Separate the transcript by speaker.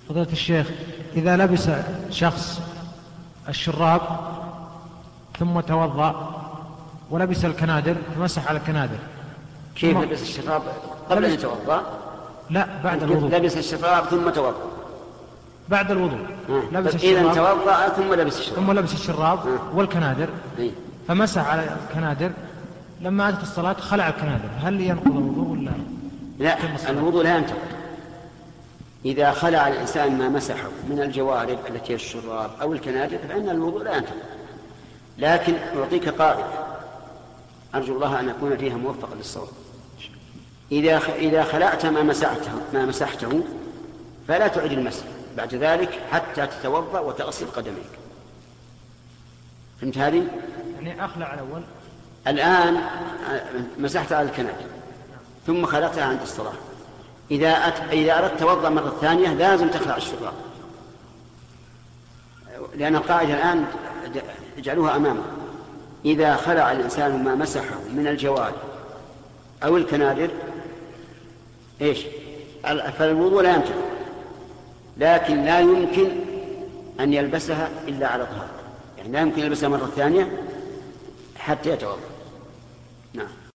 Speaker 1: فضيلة الشيخ، إذا لبس شخص الشراب ثم توضأ ولبس الكنادر فمسح على الكنادر.
Speaker 2: كيف لبس الشراب قبل أن يتوضأ؟
Speaker 1: لا، بعد الوضوء.
Speaker 2: لبس الشراب ثم توضأ
Speaker 1: بعد الوضوء.
Speaker 2: لبس الشراب إذا توضأ ثم لبس الشراب
Speaker 1: والكنادر فمسح على الكنادر. لما أتت الصلاة خلع الكنادر، هل ينقض الوضوء ولا
Speaker 2: لا؟ الوضوء لا ينتقض. إذا خلع الإنسان ما مسحه من الجوارب التي هي الشراب أو الكنادر فإن الوضوء لا ينتقض. لكن أعطيك قاعدة أرجو الله أن أكون فيها موفقا للصواب. إذا خلعت ما مسحته فلا تعيد المسح بعد ذلك حتى تتوضأ وتغسل قدميك. فهمت هذه؟
Speaker 1: يعني أخلع الأول.
Speaker 2: الآن مسحت على الكنادر ثم خلعتها عند الصلاة. إذا أردت توضأ مرة ثانية لازم تخلع الشراب، لأن القاعدة الآن اجعلوها أمامك. إذا خلع الإنسان ما مسحه من الجوارب أو الكنادر فالوضوء لا ينتقض، لكن لا يمكن أن يلبسها إلا على طهارة، يعني لا يمكن يلبسها مرة ثانية حتى يتوضأ. نعم.